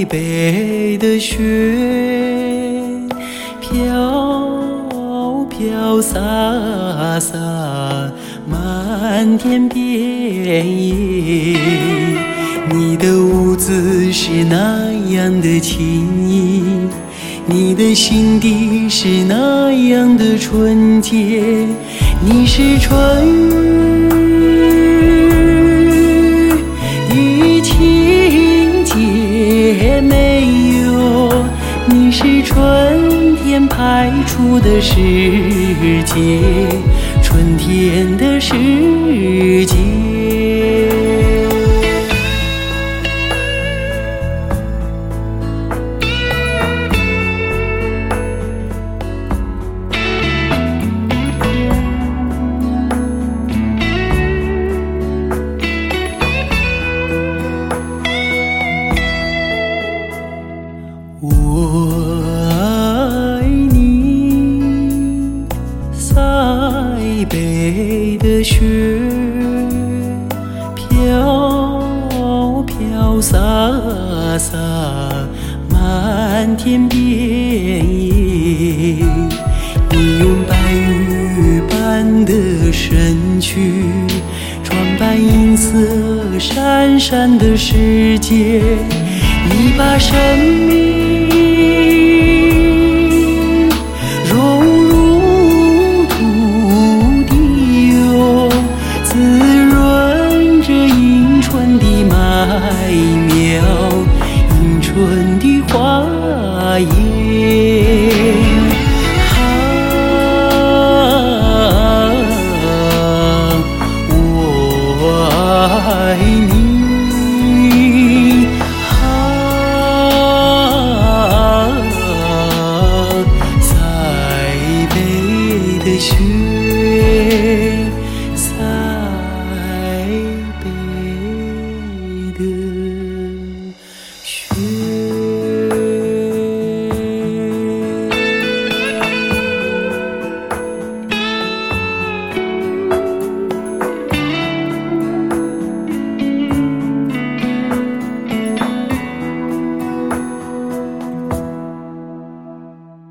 北的雪，飘飘洒洒，漫天遍野。你的舞姿是那样的轻盈，你的心底是那样的纯洁。你是春雨的情节没有，你是春天派出的世界，春天的世界。我爱你，塞北的雪，飘飘洒洒，漫天遍野。你用白玉般的身躯，装扮银色闪闪的世界。你把生命融入土地哟，滋润着迎春的麦苗，迎春的花叶。我爱你。雪。